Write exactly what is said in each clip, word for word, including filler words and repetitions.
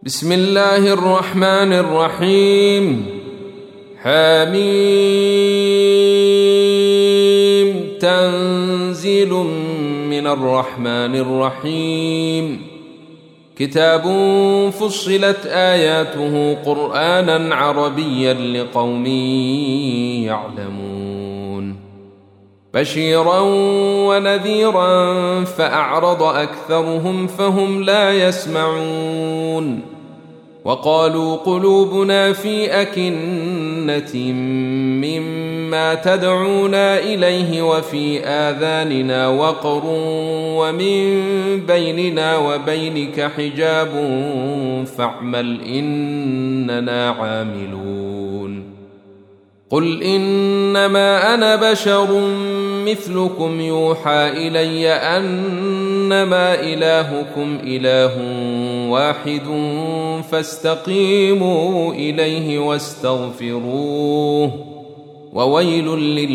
بسم الله الرحمن الرحيم. حميم تنزيل من الرحمن الرحيم. كتاب فصلت آياته قرآنا عربيا لقوم يعلمون بشيرا ونذيرا فأعرض أكثرهم فهم لا يسمعون. وقالوا قلوبنا في أكنة مما تدعونا إليه وفي آذاننا وقر ومن بيننا وبينك حجاب فاعمل إننا عاملون. قل إنما أنا بشر مثلكم يوحى إلي أنما إلهكم إله واحد فاستقيموا إليه واستغفروه وويل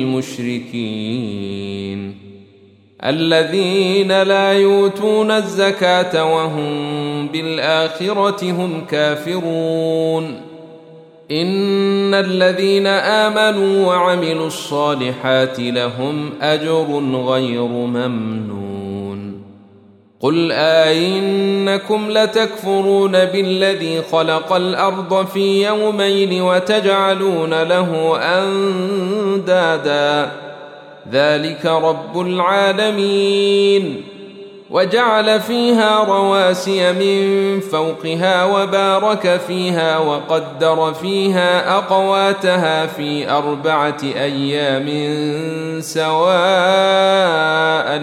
للمشركين الذين لا يؤتون الزكاة وهم بالآخرة هم كافرون. إن الذين آمنوا وعملوا الصالحات لهم أجر غير ممنون. قل آئنكم لتكفرون بالذي خلق الأرض في يومين وتجعلون له أندادا ذلك رب العالمين. وجعل فيها رواسي من فوقها وبارك فيها وقدر فيها أقواتها في أربعة أيام سواء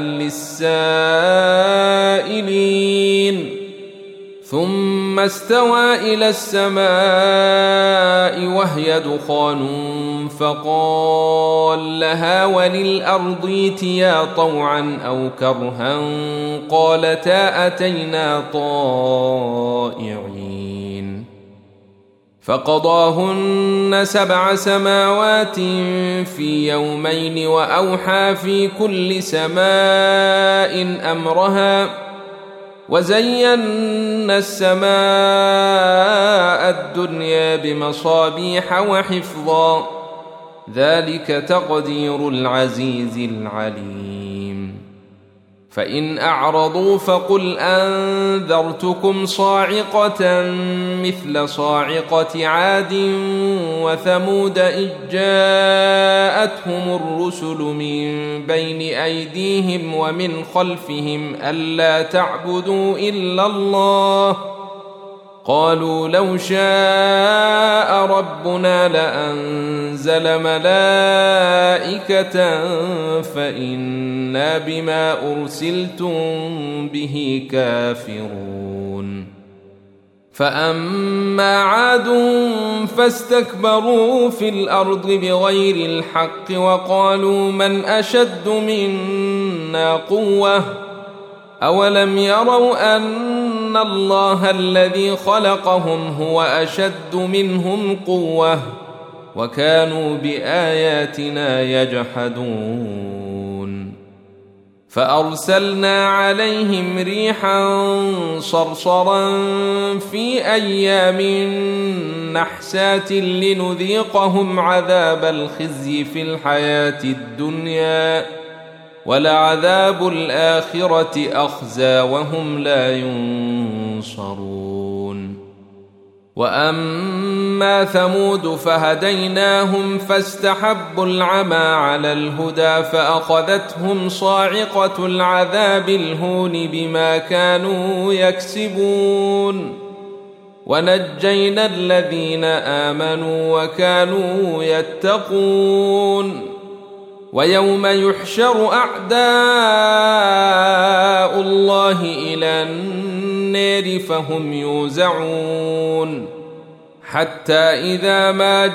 للسائلين. ثم استوى إلى السماء وهي دخان فقال لها وللأرض ائتيا طوعا أو كرها قالتا أتينا طائعين. فقضاهن سبع سماوات في يومين وأوحى في كل سماء أمرها وزينا السماء الدنيا بمصابيح وحفظا ذلك تقدير العزيز العليم. فإن أعرضوا فقل أنذرتكم صاعقة مثل صاعقة عاد وثمود إذ جاءتهم الرسل من بين أيديهم ومن خلفهم ألا تعبدوا إلا الله قالوا لو شاء ربنا لأنزل ملائكة فإنا بما أرسلتم به كافرون. فأما عاد فاستكبروا في الأرض بغير الحق وقالوا من أشد منا قوة أولم يروا أن الله الذي خلقهم هو أشد منهم قوة وكانوا بآياتنا يجحدون. فأرسلنا عليهم ريحا صرصرا في أيام نحسات لنذيقهم عذاب الخزي في الحياة الدنيا ولعذاب الآخرة أخزى وهم لا ينصرون. وأما ثمود فهديناهم فاستحبوا العمى على الهدى فأخذتهم صاعقة العذاب الهون بما كانوا يكسبون. ونجينا الذين آمنوا وكانوا يتقون. ويوم يحشر أعداء الله إلى النار فهم يوزعون حتى إذا ما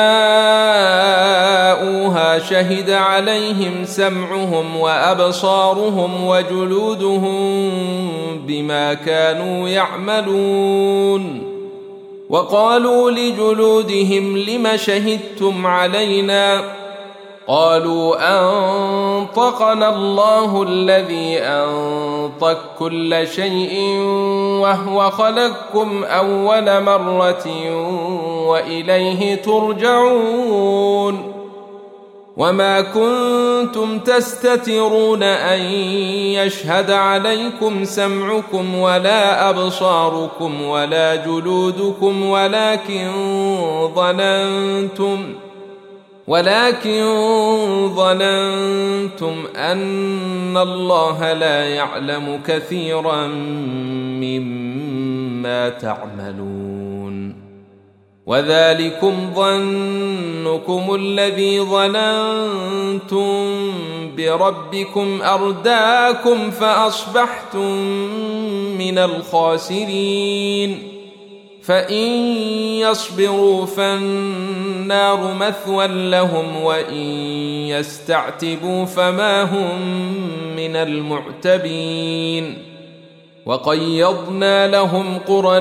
جاءوها شهد عليهم سمعهم وأبصارهم وجلودهم بما كانوا يعملون. وقالوا لجلودهم لم شهدتم علينا قالوا أنطقنا الله الذي أنطق كل شيء وهو خلقكم أول مرة وإليه ترجعون وما كنتم تستترون أن يشهد عليكم سمعكم ولا أبصاركم ولا جلودكم ولكن ظننتم ولكن ظننتم أن الله لا يعلم كثيرا مما تعملون وذلكم ظنكم الذي ظننتم بربكم أرداكم فأصبحتم من الخاسرين فإن يصبروا فالنار مثوى لهم وإن يستعتبوا فما هم من المعتبين وقيضنا لهم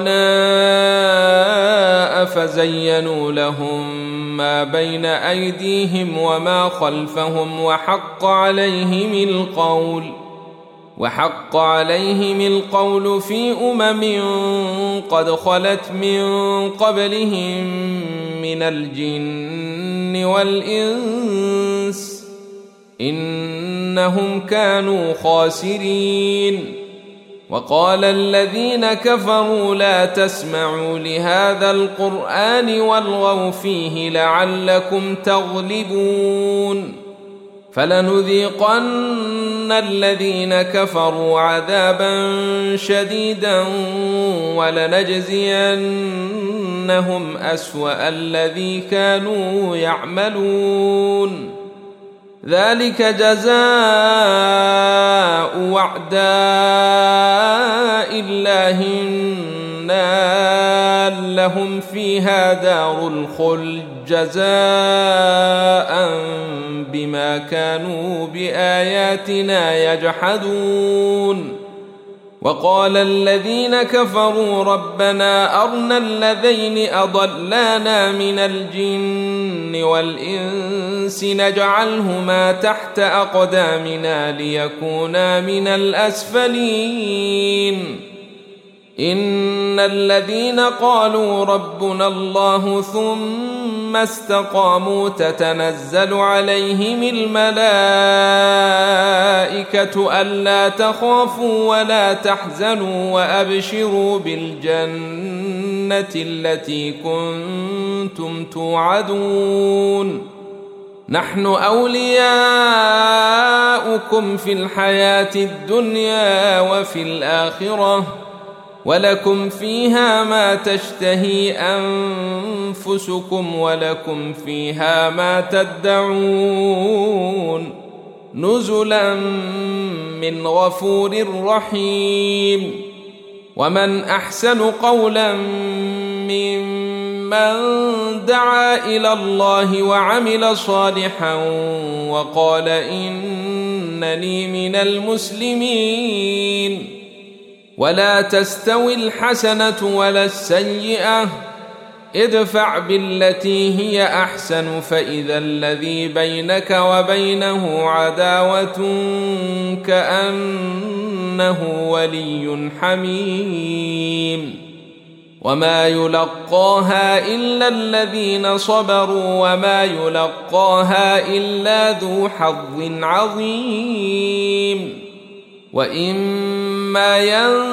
قرناء فزينوا لهم ما بين أيديهم وما خلفهم وحق عليهم القول وحق عليهم القول في أمم قد خلت من قبلهم من الجن والإنس إنهم كانوا خاسرين وقال الذين كفروا لا تسمعوا لهذا القرآن والغوا فيه لعلكم تغلبون فلنذيقن الذين كفروا عذابا شديدا ولنجزينهم أسوأ الذي كانوا يعملون ذلك جزاء أعداء الله النار لهم فيها دار الخلد جزاء بما كانوا بآياتنا يجحدون وقال الذين كفروا ربنا أرنا الذين أضلانا من الجن والإنس نجعلهما تحت أقدامنا ليكونا من الأسفلين إن الذين قالوا ربنا الله ثم استقاموا تتنزل عليهم الملائكة ألا تخافوا ولا تحزنوا وأبشروا بالجنة التي كنتم توعدون نحن أولياؤكم في الحياة الدنيا وفي الآخرة ولكم فيها ما تشتهي أنفسكم ولكم فيها ما تدعون نزلا من غفور رحيم ومن أحسن قولا ممن دعا إلى الله وعمل صالحا وقال إنني من المسلمين ولا تستوي الحسنة ولا السيئة ادفع بالتي هي أحسن فإذا الذي بينك وبينه عداوة كأنه ولي حميم وما يلقاها إلا الذين صبروا وما يلقاها إلا ذو حظ عظيم وإما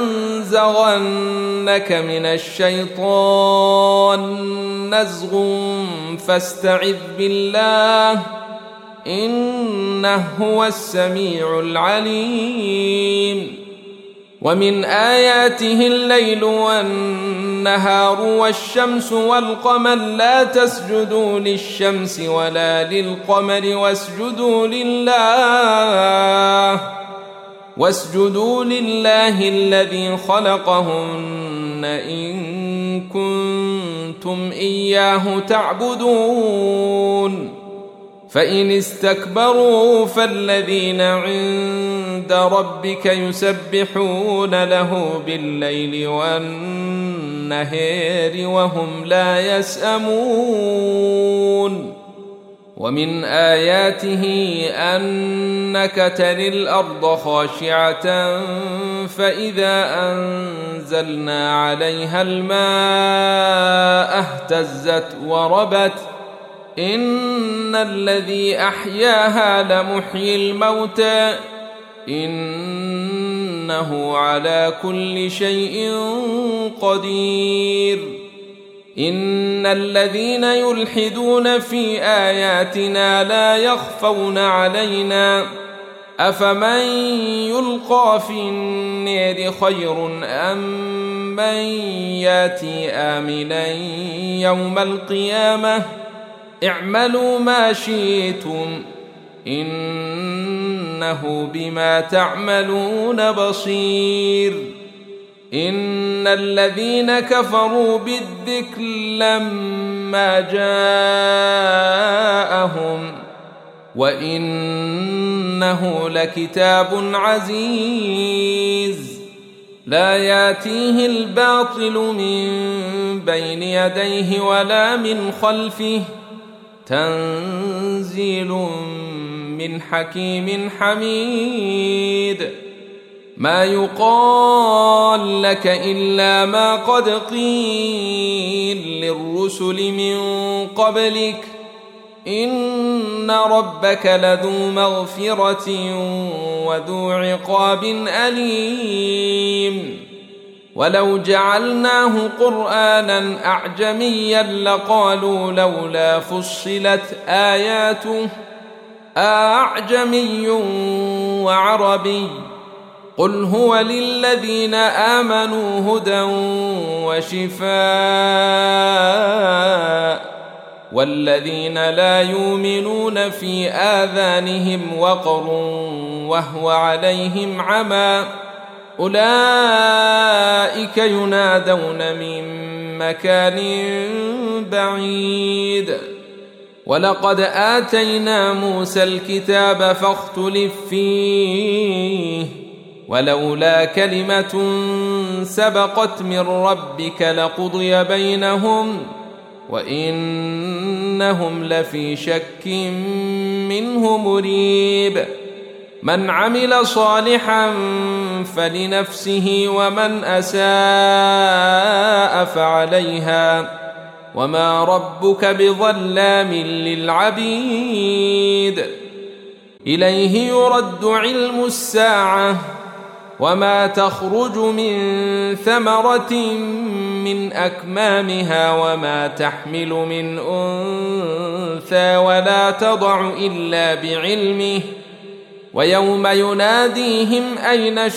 ينزغنك من الشيطان نزغ فاستعذ بالله إنه هو السميع العليم ومن آياته الليل والنهار والشمس والقمر لا تسجدوا للشمس ولا للقمر واسجدوا لله واسجدوا لله الذي خلقهن إن كنتم إياه تعبدون فإن استكبروا فالذين عند ربك يسبحون له بالليل والنهار وهم لا يسأمون ومن آياته أنك تري الأرض خاشعة فإذا أنزلنا عليها الماء اهتزت وربت إن الذي أحياها لمحيي الموتى إنه على كل شيء قدير إن الذين يلحدون في آياتنا لا يخفون علينا أفمن يلقى في النار خير أم من ياتي آمنا يوم القيامة اعملوا ما شئتم إنه بما تعملون بصير إن الذين كفروا بالذكر لما جاءهم وإنه لكتاب عزيز لا ياتيه الباطل من بين يديه ولا من خلفه تنزيل من حكيم حميد ما يقال لك إلا ما قد قيل للرسل من قبلك إن ربك لذو مغفرة وذو عقاب أليم ولو جعلناه قرآنا أعجميا لقالوا لولا فصلت آياته أعجمي وعربي قل هو للذين آمنوا هدى وشفاء والذين لا يؤمنون في آذانهم وقر وهو عليهم عمى أولئك ينادون من مكان بعيد ولقد آتينا موسى الكتاب فاختلف فيه ولولا كلمة سبقت من ربك لقضي بينهم وإنهم لفي شك منه مريب من عمل صالحا فلنفسه ومن أساء فعليها وما ربك بظلام للعبيد إليه يرد علم الساعة وما تخرج من ثمرة من أكمامها وما تحمل من أنثى ولا تضع إلا بعلمه ويوم يناديهم أين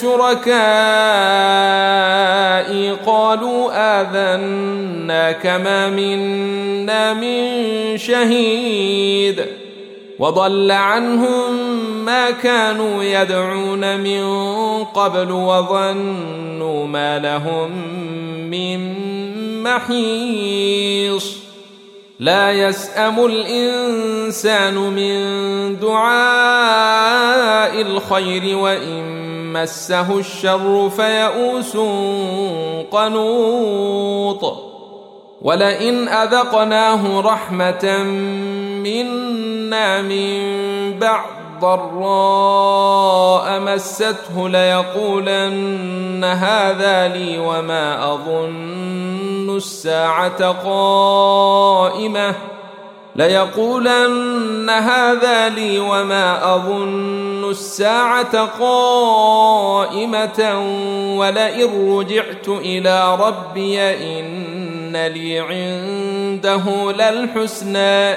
شركائي قالوا آذناك ما منا من شهيد وضل عنهم ما كانوا يدعون من قبل وظنوا ما لهم من محيص لا يسأم الإنسان من دعاء الخير وإن مسه الشر فيئوس قنوط ولئن أذقناه رحمة منا من بعد ضراء مسته ليقولن هذا لي وما أظن الساعة قائمة ليقولن هذا لي وما أظن الساعة قائمة ولئن رجعت إلى ربي إن لي عنده للحسنى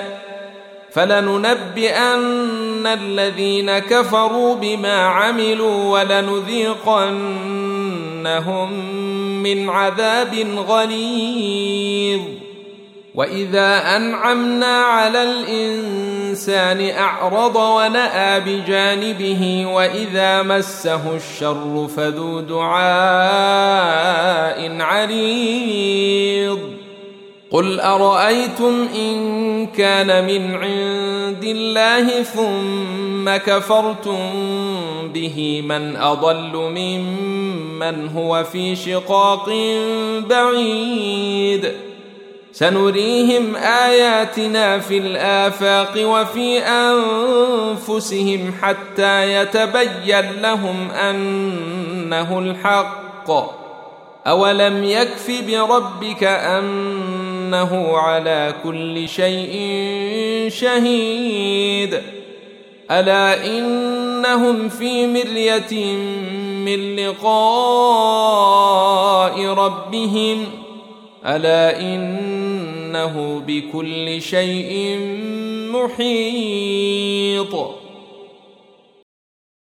فلننبئن الذين كفروا بما عملوا ولنذيقنهم من عذاب غليظ وإذا أنعمنا على الإنسان أعرض ونأى بجانبه وإذا مسه الشر فذو دعاء عريض قل أرأيتم إن كان من عند الله ثم كفرتم به من أضل ممن هو في شقاق بعيد سنريهم آياتنا في الآفاق وفي أنفسهم حتى يتبين لهم أنه الحق. أولم يكف بربك أنه على كل شيء شهيد. ألا إنهم في مرية من لقاء ربهم ألا إنه بكل شيء محيط.